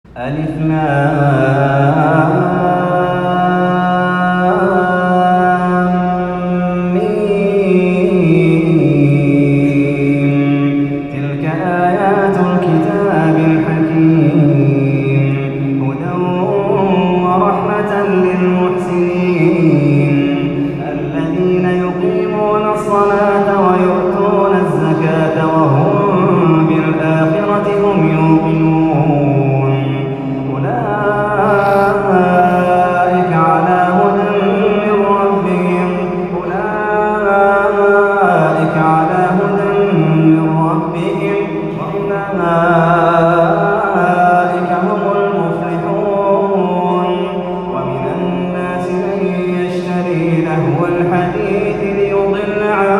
ألف لام ميم. تلك آيات الكتاب الحكيم هدى ورحمة للمحسنين الذين يقيمون الصلاة ويؤتون الزكاة وهم بالآخرة هم يوقنون. أولئك على هدى من ربهم وأولئك هم المفلحون. ومن الناس من يشتري لهو الحديث ليضل عن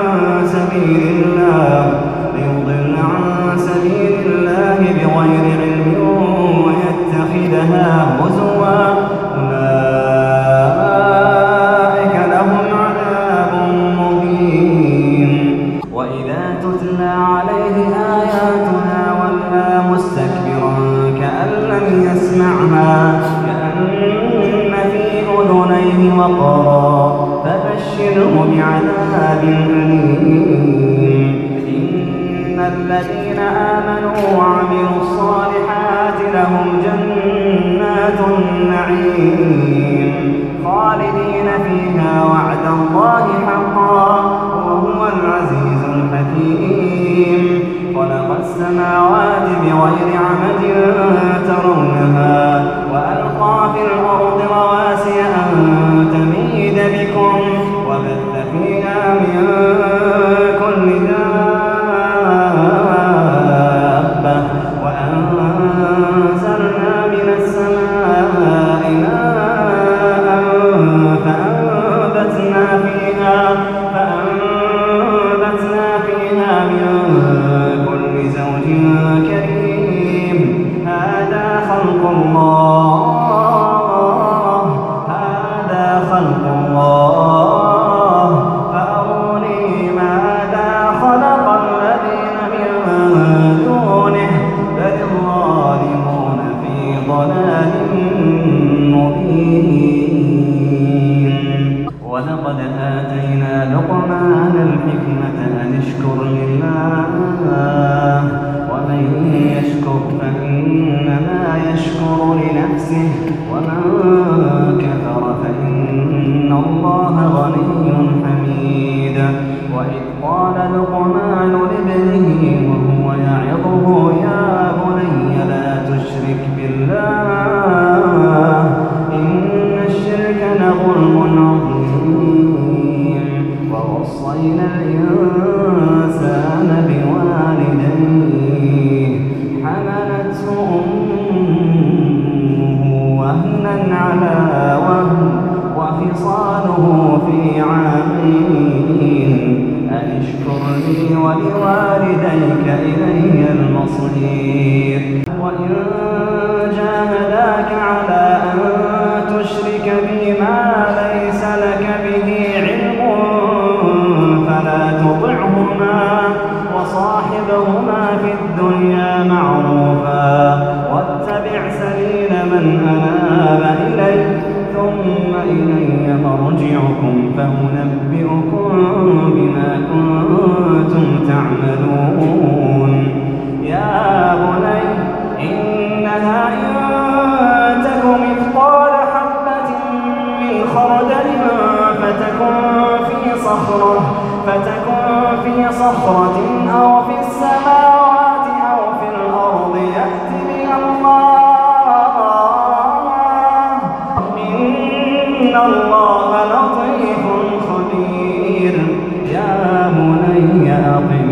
سبيل الله بغير علم ويتخذها هزوا. أولئك لهم عذاب مهين. وإذا تتلى عليه آياتنا ولى مستكبرا كأن لم يسمعها كأن في أذنيه وقرا فبشره بعذاب أليم. إن الذين آمنوا وعملوا الصالحات لهم جنات النعيم خالدين فيها وعد الله حقا وهو العزيز الحكيم. خلق السماوات بغير عمد ترونها وألقى في الأرض رواسي أن تميد بكم وبث فيها من كل دابة وأنزلنا من السماء ماء فأنبتنا فيها من كل زوج كريم. هذا خلق الله فأروني ماذا خلق الذين من دونه بل الظالمون في ضلال مبين. ولقد آتينا لقمان الحكمة أن اشكر لله ومن يشكر فإنما يشكر لنفسه ومن كفر فإن الله غني حميد. وإذ قال لقمان لابنه وهو يعظه يا بني لا تشرك بالله إن الشرك لظلم عظيم. ووصينا الإنسان بوالديه حملته أمه وهنا على وهن وفصاله في عامين أن اشكر لي ولوالديك إلي المصير. وإن جاهداك على أن تشرك بي ما ليس لك به علم فلا تطعهما وصاحبهما في الدنيا معروفا واتبع سبيل من أناب إلي ثم إلي مرجعكم فأنبئكم بما كنتم تعملون. يا بني إنها إن تك مثقال حبة من خردل فتكن في صخرة أو في السماوات أو في الأرض يأت بها الله إن الله لطيف خبير. يا بني أقم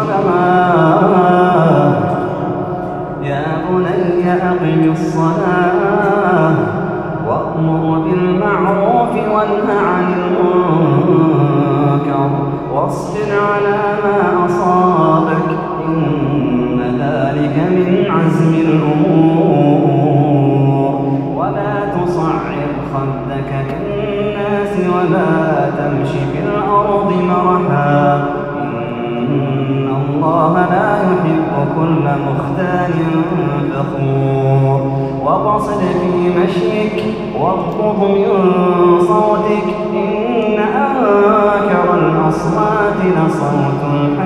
الصلاة وأمر بالمعروف وانه عن المنكر واصبر على ما أصابك إن ذلك من عزم الأمور. ولا تصعر خدك للناس ولا تمش في الأرض مرحا إن الله لا يحب كل مختال فخور. مشيك واغضض من صوتك إن أنكر الأصوات لصوت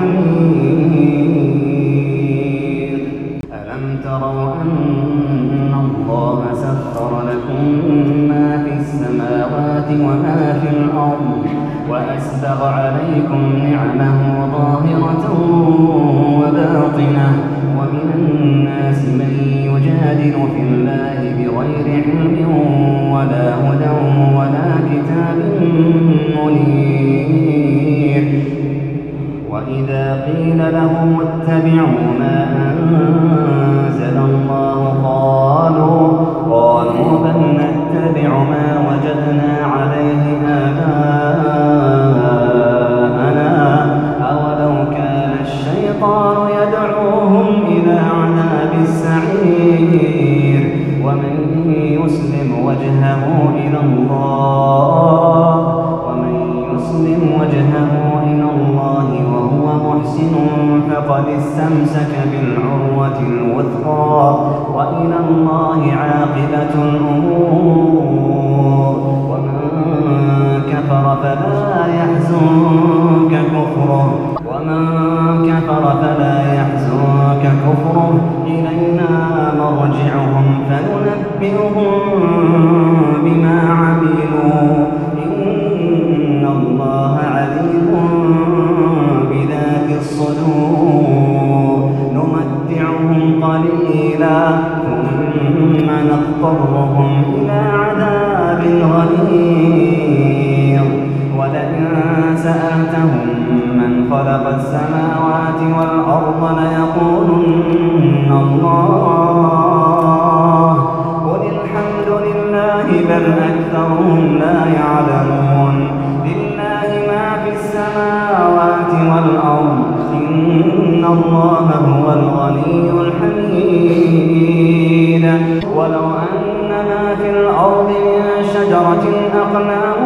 الحمير. ألم تروا أن الله سخر لكم ما في السماوات وما في الأرض وأسبغ عليكم نعمه ظاهرة وباطنة ومن الناس من يجادل في الله بغير علم ولا هدى ولا كتاب منير. وإذا قيل لهم اتبعوا ما أنزل الله قالوا بل نتبع ما وجدنا عليه آباءنا أولو كان الشيطان يدعوهم إلى عذاب السعير. ومن يسلم وجهه إلى الله وهو محسن فقد استمسك بالعروة الوثقى وإلى الله عاقبة الأمور. ومن كفر فلا يحزنك كفره إلينا مرجعهم فننبئهم بما عملوا إن الله عليم بذات الصدور. نمتعهم قليلا ثم نضطرهم إلى عذاب غليظ. ولئن سألتهم من خلق السماوات والأرض ليقولن الله قل الحمد لله بل أكثرهم لا يعلمون. لله ما في السماوات والأرض إن الله هو الغني الحميد. ولو أن ما في الأرض من شجرة أقلام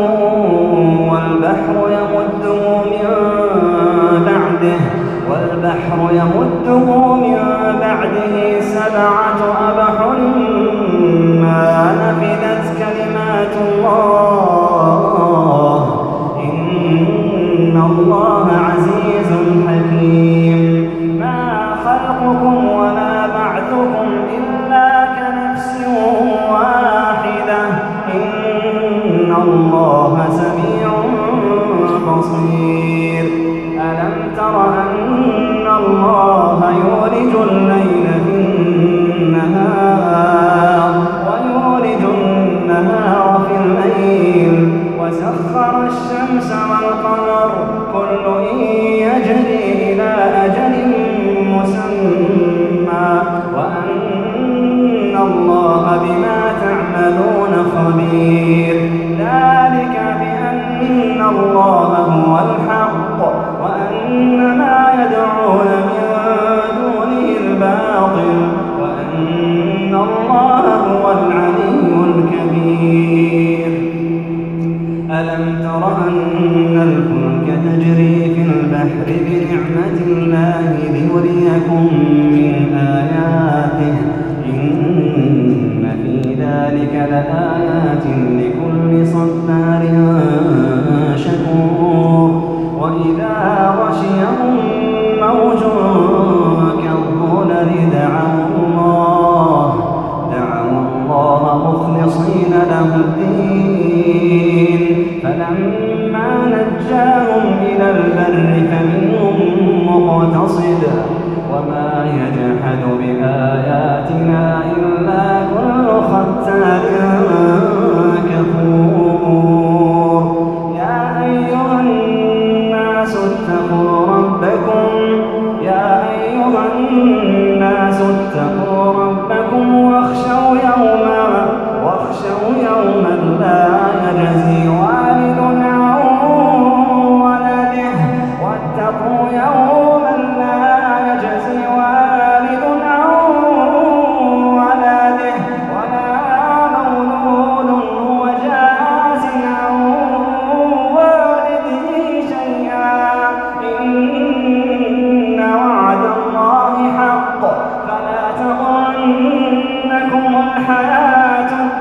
والبحر يمده من بعده 7 أبحر ما نفدت كلمات الله إن الله عزيز حكيم. ما خلقكم ولا بعثكم إلا كنفس واحدة إن الله سميع بصير. ألم تر أن الله يولج الليل في النهار ويولج النهار في الليل وسخر الشمس والقمر كل يجري إلى أجل مسمى وأن الله بما تعملون خبير. ذلك بأن الله هو الحق وأن ما يدعون من دونه الباطل وأن الله هو العلي الكبير. ألم تر أن الفلك تجري في البحر بنعمة الله ليريكم من آياته إن في ذلك لآيات لكل صبار شكور. وإذا غشيهم موج كالظلل دعوا الله مخلصين له الدين فلما نجاهم إلى البر فمنهم مقتصد وما يجحد بآياتنا إلا كل ختار كفور. يا أيها الناس اتقوا ربكم واخشوا يوما لا يجزي والد عن ولده واتقوا يوما لا يجزي والد عن ولده ولا مولود هو جاز عن والده شيئا إن وعد الله حق فلا تغرنكم الحياة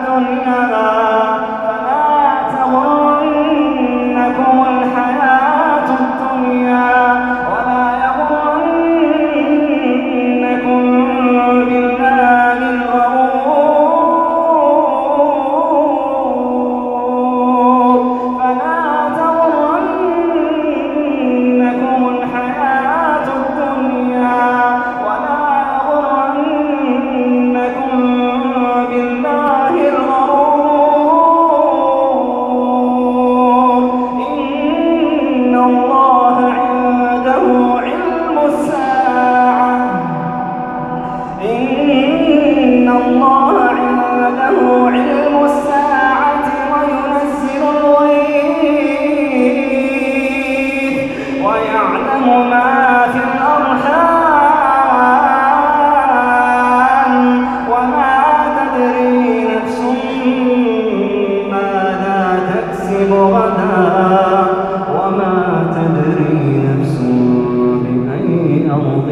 أرض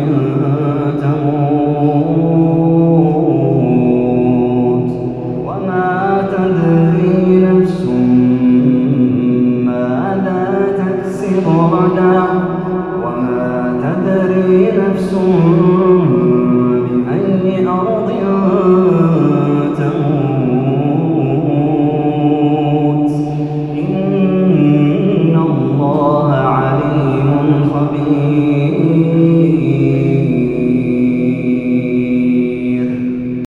تموت وما تدري نفس ماذا تكسب غدا